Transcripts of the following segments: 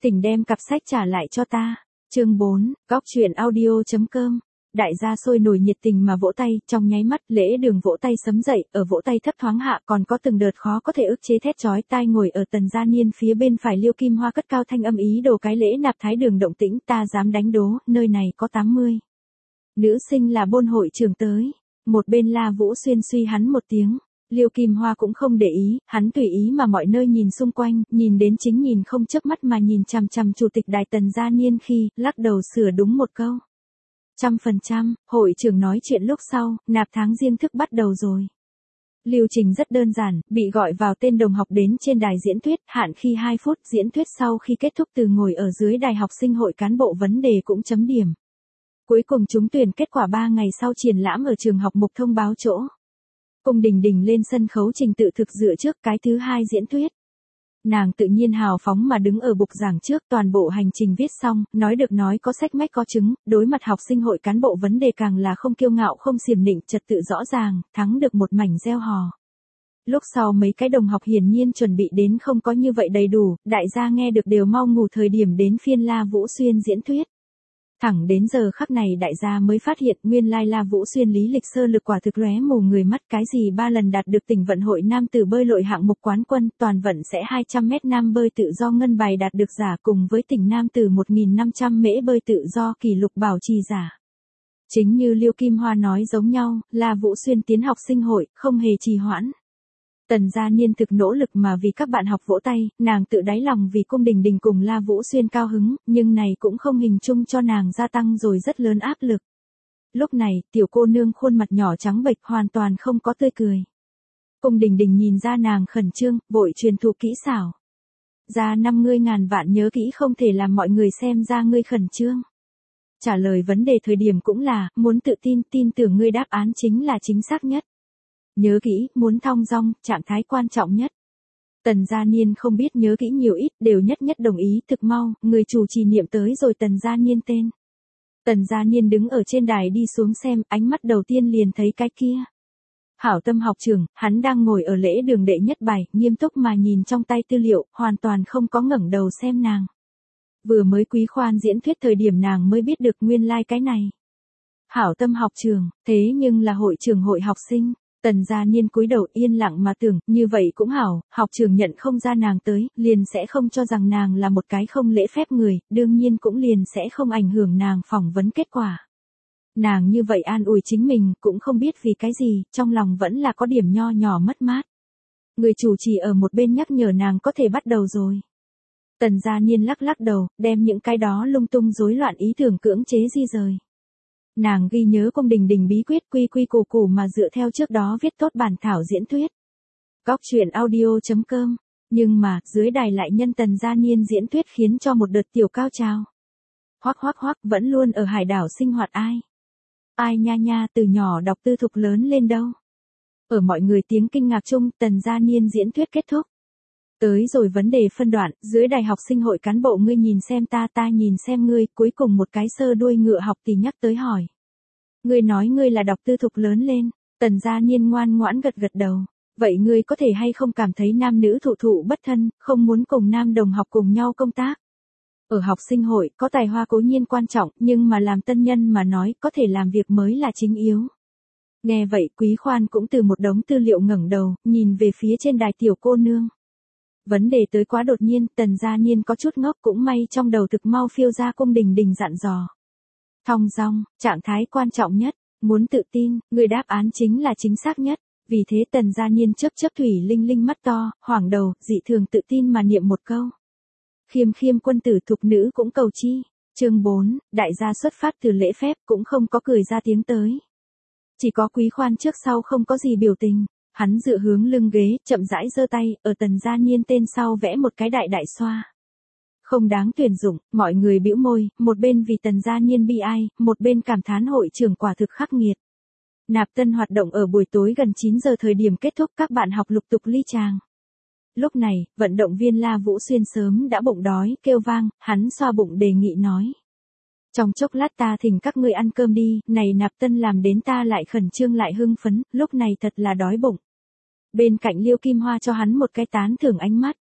Tỉnh đem cặp sách trả lại cho ta. Chương 4, Góc truyện audio.com. Đại gia sôi nổi nhiệt tình mà vỗ tay, trong nháy mắt, lễ đường vỗ tay sấm dậy, ở vỗ tay thấp thoáng hạ còn có từng đợt khó có thể ức chế thét chói tai. Ngồi ở Tần Gia Niên phía bên phải Liêu Kim Hoa cất cao thanh âm ý đồ cái lễ nạp thái đường động tĩnh, ta dám đánh đố, nơi này có 80 nữ sinh là bôn hội trưởng tới. Một bên La Vũ Xuyên suy hắn một tiếng. Liêu Kim Hoa cũng không để ý, hắn tùy ý mà mọi nơi nhìn xung quanh, nhìn đến chính nhìn không chớp mắt mà nhìn chằm chằm chủ tịch đài Tần Gia Niên khi, lắc đầu sửa đúng một câu. 100%, hội trưởng nói chuyện lúc sau, nạp tháng riêng thức bắt đầu rồi. Lưu trình rất đơn giản, bị gọi vào tên đồng học đến trên đài diễn thuyết, hạn khi 2 phút, diễn thuyết sau khi kết thúc từ ngồi ở dưới đài học sinh hội cán bộ vấn đề cũng chấm điểm. Cuối cùng trúng tuyển kết quả 3 ngày sau triển lãm ở trường học mục thông báo chỗ. Cung Đình Đình lên sân khấu trình tự thực dựa trước cái thứ 2 diễn thuyết. Nàng tự nhiên hào phóng mà đứng ở bục giảng trước, toàn bộ hành trình viết xong, nói được nói có sách mách có chứng, đối mặt học sinh hội cán bộ vấn đề càng là không kiêu ngạo không xiểm nịnh, trật tự rõ ràng, thắng được một mảnh reo hò. Lúc sau mấy cái đồng học hiển nhiên chuẩn bị đến không có như vậy đầy đủ, đại gia nghe được đều mau ngủ. Thời điểm đến phiên La Vũ Xuyên diễn thuyết. Thẳng đến giờ khắc này đại gia mới phát hiện nguyên lai La Vũ Xuyên lý lịch sơ lược quả thực lóe mù người mắt, cái gì 3 lần đạt được tỉnh vận hội nam tử bơi lội hạng mục quán quân, toàn vận sẽ 200m nam bơi tự do ngân bài đạt được giả, cùng với tỉnh nam tử 1500 mễ bơi tự do kỷ lục bảo trì giả. Chính như Liêu Kim Hoa nói giống nhau, La Vũ Xuyên tiến học sinh hội, không hề trì hoãn. Tần Gia Niên thực nỗ lực mà vì các bạn học vỗ tay, nàng tự đáy lòng vì Cung Đình Đình cùng La Vũ Xuyên cao hứng, nhưng này cũng không hình chung cho nàng gia tăng rồi rất lớn áp lực. Lúc này, tiểu cô nương khuôn mặt nhỏ trắng bệch hoàn toàn không có tươi cười. Cung Đình Đình nhìn ra nàng khẩn trương, vội truyền thụ kỹ xảo. Ra 50.000 vạn nhớ kỹ không thể làm mọi người xem ra ngươi khẩn trương. Trả lời vấn đề thời điểm cũng là, muốn tự tin, tin tưởng ngươi đáp án chính là chính xác nhất. Nhớ kỹ, muốn thong dong, trạng thái quan trọng nhất. Tần Gia Niên không biết nhớ kỹ nhiều ít, đều nhất nhất đồng ý, thực mau, người chủ trì niệm tới rồi Tần Gia Niên tên. Tần Gia Niên đứng ở trên đài đi xuống xem, ánh mắt đầu tiên liền thấy cái kia. Hảo Tâm học trưởng, hắn đang ngồi ở lễ đường đệ nhất bài, nghiêm túc mà nhìn trong tay tư liệu, hoàn toàn không có ngẩng đầu xem nàng. Vừa mới Quý Khoan diễn thuyết thời điểm nàng mới biết được nguyên lai cái này. Hảo Tâm học trưởng, thế nhưng là hội trưởng hội học sinh. Tần Gia Niên cúi đầu yên lặng mà tưởng, như vậy cũng hảo, học trường nhận không ra nàng tới, liền sẽ không cho rằng nàng là một cái không lễ phép người, đương nhiên cũng liền sẽ không ảnh hưởng nàng phỏng vấn kết quả. Nàng như vậy an ủi chính mình, cũng không biết vì cái gì, trong lòng vẫn là có điểm nho nhỏ mất mát. Người chủ trì ở một bên nhắc nhở nàng có thể bắt đầu rồi. Tần Gia Niên lắc lắc đầu, đem những cái đó lung tung rối loạn ý tưởng cưỡng chế di rời. Nàng ghi nhớ Cung Đình Đình bí quyết quy quy củ củ mà dựa theo trước đó viết tốt bản thảo diễn thuyết. Góc truyện audio.com. Nhưng mà, dưới đài lại nhân Tần Gia Niên diễn thuyết khiến cho một đợt tiểu cao trào. Hoắc hoắc hoắc, vẫn luôn ở hải đảo sinh hoạt ai? Ai nha nha, từ nhỏ đọc tư thục lớn lên đâu? Ở mọi người tiếng kinh ngạc chung, Tần Gia Niên diễn thuyết kết thúc. Tới rồi vấn đề phân đoạn, dưới đài học sinh hội cán bộ ngươi nhìn xem ta nhìn xem ngươi, cuối cùng một cái sơ đuôi ngựa học tỷ nhắc tới hỏi. Ngươi nói ngươi là đọc tư thục lớn lên, Tần Gia Niên ngoan ngoãn gật gật đầu. Vậy ngươi có thể hay không cảm thấy nam nữ thụ thụ bất thân, không muốn cùng nam đồng học cùng nhau công tác? Ở học sinh hội, có tài hoa cố nhiên quan trọng, nhưng mà làm tân nhân mà nói, có thể làm việc mới là chính yếu. Nghe vậy Quý Khoan cũng từ một đống tư liệu ngẩng đầu, nhìn về phía trên đài tiểu cô nương. Vấn đề tới quá đột nhiên, Tần Gia Niên có chút ngốc, cũng may trong đầu thực mau phiêu ra Cung Đình Đình dặn dò. Thong dong, trạng thái quan trọng nhất, muốn tự tin, người đáp án chính là chính xác nhất. Vì thế Tần Gia Niên chớp chớp thủy linh linh mắt to, hoảng đầu, dị thường tự tin mà niệm một câu. Khiêm khiêm quân tử thục nữ cũng cầu chi. Chương 4, đại gia xuất phát từ lễ phép cũng không có cười ra tiếng tới. Chỉ có Quý Khoan trước sau không có gì biểu tình. Hắn dựa hướng lưng ghế, chậm rãi giơ tay, ở Tần Gia Niên tên sau vẽ một cái đại đại xoa. Không đáng tuyển dụng, mọi người bĩu môi, một bên vì Tần Gia Niên bi ai, một bên cảm thán hội trưởng quả thực khắc nghiệt. Nạp tân hoạt động ở buổi tối gần 9 giờ thời điểm kết thúc, các bạn học lục tục ly tràng. Lúc này, vận động viên La Vũ Xuyên sớm đã bụng đói, kêu vang, hắn xoa bụng đề nghị nói. Trong chốc lát ta thỉnh các ngươi ăn cơm đi, này nạp tân làm đến ta lại khẩn trương lại hưng phấn, lúc này thật là đói bụng. Bên cạnh Liêu Kim Hoa cho hắn một cái tán thưởng ánh mắt.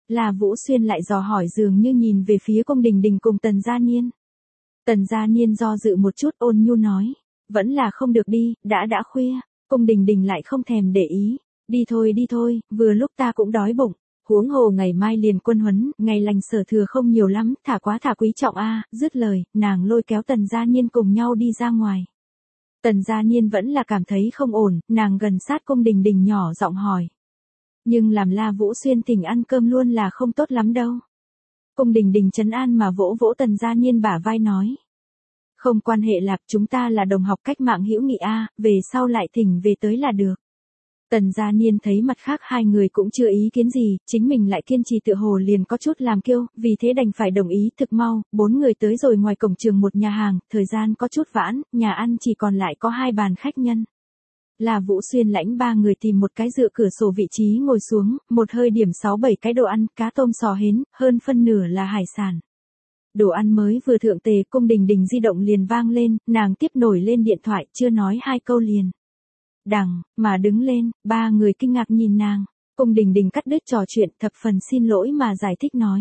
La Vũ Xuyên lại dò hỏi dường như nhìn về phía Cung Đình Đình cùng Tần Gia Niên. Tần Gia Niên do dự một chút ôn nhu nói. Vẫn là không được đi, đã khuya. Cung Đình Đình lại không thèm để ý. Đi thôi, vừa lúc ta cũng đói bụng. Huống hồ ngày mai liền quân huấn, ngày lành sở thừa không nhiều lắm, thả quý trọng a. Dứt lời, nàng lôi kéo Tần Gia Niên cùng nhau đi ra ngoài. Tần Gia Niên vẫn là cảm thấy không ổn, nàng gần sát Cung Đình Đình nhỏ giọng hỏi. Nhưng làm La Vũ Xuyên thỉnh ăn cơm luôn là không tốt lắm đâu. Cung Đình Đình trấn an mà vỗ vỗ Tần Gia Niên bả vai nói. Không quan hệ lạc, chúng ta là đồng học cách mạng hữu nghị a, về sau lại thỉnh về tới là được. Tần Gia Niên thấy mặt khác hai người cũng chưa ý kiến gì, chính mình lại kiên trì tựa hồ liền có chút làm kiêu, vì thế đành phải đồng ý. Thực mau, 4 người tới rồi ngoài cổng trường một nhà hàng, thời gian có chút vãn, nhà ăn chỉ còn lại có 2 bàn khách nhân. La Vũ Xuyên lãnh 3 người tìm một cái dựa cửa sổ vị trí ngồi xuống, một hơi điểm 6-7 cái đồ ăn, cá tôm sò hến, hơn phân nửa là hải sản. Đồ ăn mới vừa thượng tề, Cung Đình Đình di động liền vang lên, nàng tiếp nổi lên điện thoại, chưa nói 2 câu liền. Đằng, mà đứng lên, 3 người kinh ngạc nhìn nàng. Cung Đình Đình cắt đứt trò chuyện, thập phần xin lỗi mà giải thích nói.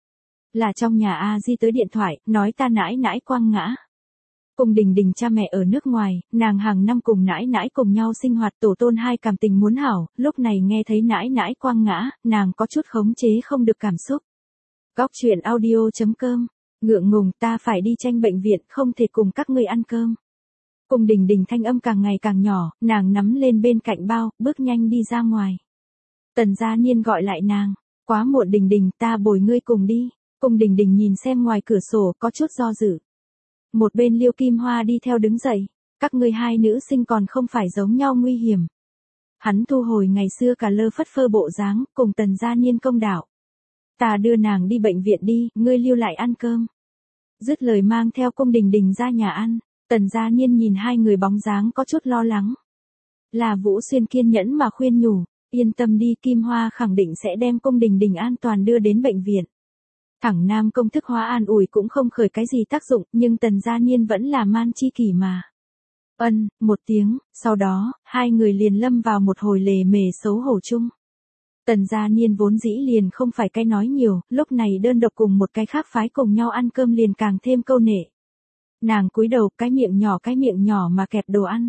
Là trong nhà A Di tới điện thoại, nói ta nãi nãi quăng ngã. Cung Đình Đình cha mẹ ở nước ngoài, nàng hàng năm cùng nãi nãi cùng nhau sinh hoạt, tổ tôn hai cảm tình muốn hảo, lúc này nghe thấy nãi nãi quăng ngã, nàng có chút khống chế không được cảm xúc. Góc chuyện audio.com, ngượng ngùng ta phải đi tranh bệnh viện, không thể cùng các ngươi ăn cơm. Cung Đình Đình thanh âm càng ngày càng nhỏ, nàng nắm lên bên cạnh bao, bước nhanh đi ra ngoài. Tần Gia Niên gọi lại nàng, quá muộn Đình Đình, ta bồi ngươi cùng đi. Cung Đình Đình nhìn xem ngoài cửa sổ, có chút do dự. Một bên Liêu Kim Hoa đi theo đứng dậy, các ngươi hai nữ sinh còn không phải giống nhau nguy hiểm. Hắn thu hồi ngày xưa cả lơ phất phơ bộ dáng, cùng Tần Gia Niên công đạo. Ta đưa nàng đi bệnh viện đi, ngươi lưu lại ăn cơm. Dứt lời mang theo Cung Đình Đình ra nhà ăn. Tần Gia Niên nhìn hai người bóng dáng có chút lo lắng. La Vũ Xuyên kiên nhẫn mà khuyên nhủ, yên tâm đi, Kim Hoa khẳng định sẽ đem Cung Đình Đình an toàn đưa đến bệnh viện. Thẳng nam công thức hóa an ủi cũng không khởi cái gì tác dụng, nhưng Tần Gia Niên vẫn là man chi kỷ mà. Một tiếng, sau đó, hai người liền lâm vào một hồi lề mề xấu hổ chung. Tần Gia Niên vốn dĩ liền không phải cái nói nhiều, lúc này đơn độc cùng một cái khác phái cùng nhau ăn cơm liền càng thêm câu nệ. Nàng cúi đầu, cái miệng nhỏ mà kẹp đồ ăn.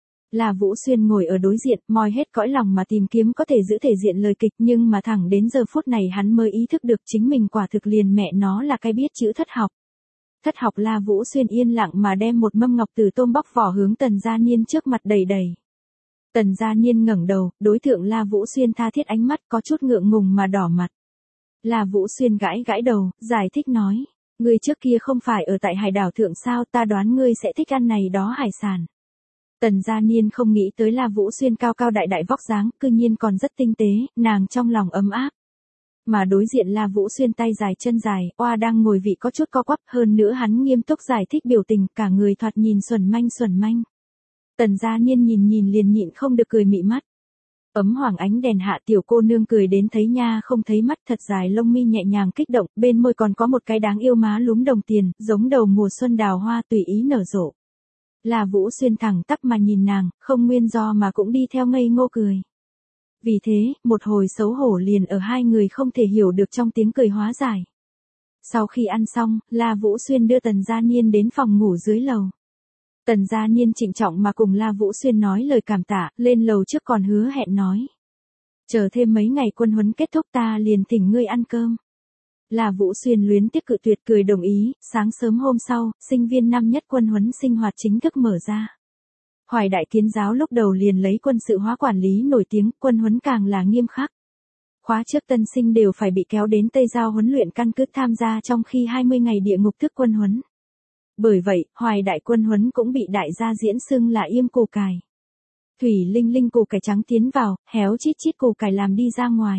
La Vũ Xuyên ngồi ở đối diện, moi hết cõi lòng mà tìm kiếm có thể giữ thể diện lời kịch, nhưng mà thẳng đến giờ phút này hắn mới ý thức được chính mình quả thực liền mẹ nó là cái biết chữ thất học. Thất học. La Vũ Xuyên yên lặng mà đem một mâm ngọc từ tôm bóc vỏ hướng Tần Gia Niên trước mặt đầy đầy. Tần Gia Niên ngẩng đầu, đối tượng La Vũ Xuyên tha thiết ánh mắt có chút ngượng ngùng mà đỏ mặt. La Vũ Xuyên gãi đầu, giải thích nói. Ngươi trước kia không phải ở tại hải đảo thượng sao, ta đoán ngươi sẽ thích ăn này đó hải sản. Tần Gia Niên không nghĩ tới La Vũ Xuyên cao cao đại vóc dáng, cư nhiên còn rất tinh tế, nàng trong lòng ấm áp. Mà đối diện La Vũ Xuyên tay dài chân dài, oa đang ngồi vị có chút co quắp, hơn nữa hắn nghiêm túc giải thích biểu tình, cả người thoạt nhìn xuẩn manh. Tần Gia Niên nhìn liền nhịn không được cười mị mắt. Ấm hoàng ánh đèn hạ tiểu cô nương cười đến thấy nha không thấy mắt, thật dài lông mi nhẹ nhàng kích động, bên môi còn có một cái đáng yêu má lúm đồng tiền, giống đầu mùa xuân đào hoa tùy ý nở rộ. La Vũ Xuyên thẳng tắp mà nhìn nàng, không nguyên do mà cũng đi theo ngây ngô cười. Vì thế, một hồi xấu hổ liền ở hai người không thể hiểu được trong tiếng cười hóa giải. Sau khi ăn xong, La Vũ Xuyên đưa Tần Gia Niên đến phòng ngủ dưới lầu. Tần Gia Niên trịnh trọng mà cùng La Vũ Xuyên nói lời cảm tạ, lên lầu trước còn hứa hẹn nói. Chờ thêm mấy ngày quân huấn kết thúc ta liền thỉnh ngươi ăn cơm. La Vũ Xuyên luyến tiếc cự tuyệt cười đồng ý, sáng sớm hôm sau, sinh viên năm nhất quân huấn sinh hoạt chính thức mở ra. Hoài Đại Kiến giáo lúc đầu liền lấy quân sự hóa quản lý nổi tiếng, quân huấn càng là nghiêm khắc. Khóa trước tân sinh đều phải bị kéo đến Tây Giao huấn luyện căn cứ tham gia trong khi 20 ngày địa ngục thức quân huấn. Bởi vậy, Hoài Đại quân huấn cũng bị đại gia diễn xưng là yêm củ cải. Thủy linh linh củ cải trắng tiến vào, héo chít chít củ cải làm đi ra ngoài.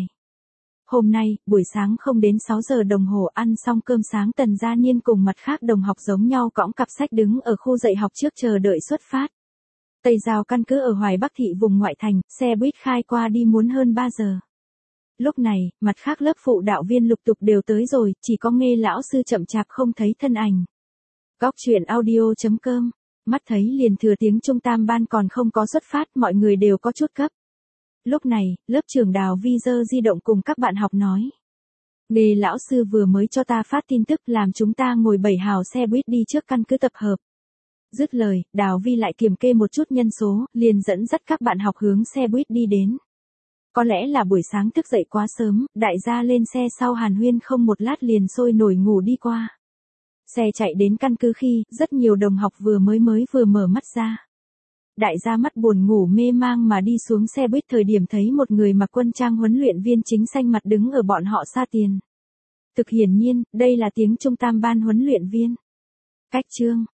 Hôm nay, buổi sáng không đến 6 giờ đồng hồ ăn xong cơm sáng, Tần Gia Niên cùng mặt khác đồng học giống nhau cõng cặp sách đứng ở khu dạy học trước chờ đợi xuất phát. Tây Giao căn cứ ở Hoài Bắc thị vùng ngoại thành, xe buýt khai qua đi muốn hơn 3 giờ. Lúc này, mặt khác lớp phụ đạo viên lục tục đều tới rồi, chỉ có Nghe lão sư chậm chạp không thấy thân ảnh. Góc chuyện audio.com, mắt thấy liền thừa tiếng trung tam ban còn không có xuất phát, mọi người đều có chút cấp. Lúc này, lớp trưởng Đào Vi giơ di động cùng các bạn học nói. Nghề lão sư vừa mới cho ta phát tin tức làm chúng ta ngồi 7 hào xe buýt đi trước căn cứ tập hợp. Dứt lời, Đào Vi lại kiểm kê một chút nhân số, liền dẫn dắt các bạn học hướng xe buýt đi đến. Có lẽ là buổi sáng thức dậy quá sớm, đại gia lên xe sau hàn huyên không một lát liền sôi nổi ngủ đi qua. Xe chạy đến căn cứ khi, rất nhiều đồng học vừa mở mắt ra. Đại gia mắt buồn ngủ mê mang mà đi xuống xe buýt thời điểm thấy một người mặc quân trang huấn luyện viên chính xanh mặt đứng ở bọn họ xa tiền. Thực hiển nhiên, đây là tiếng Trung Tam ban huấn luyện viên. Cách chương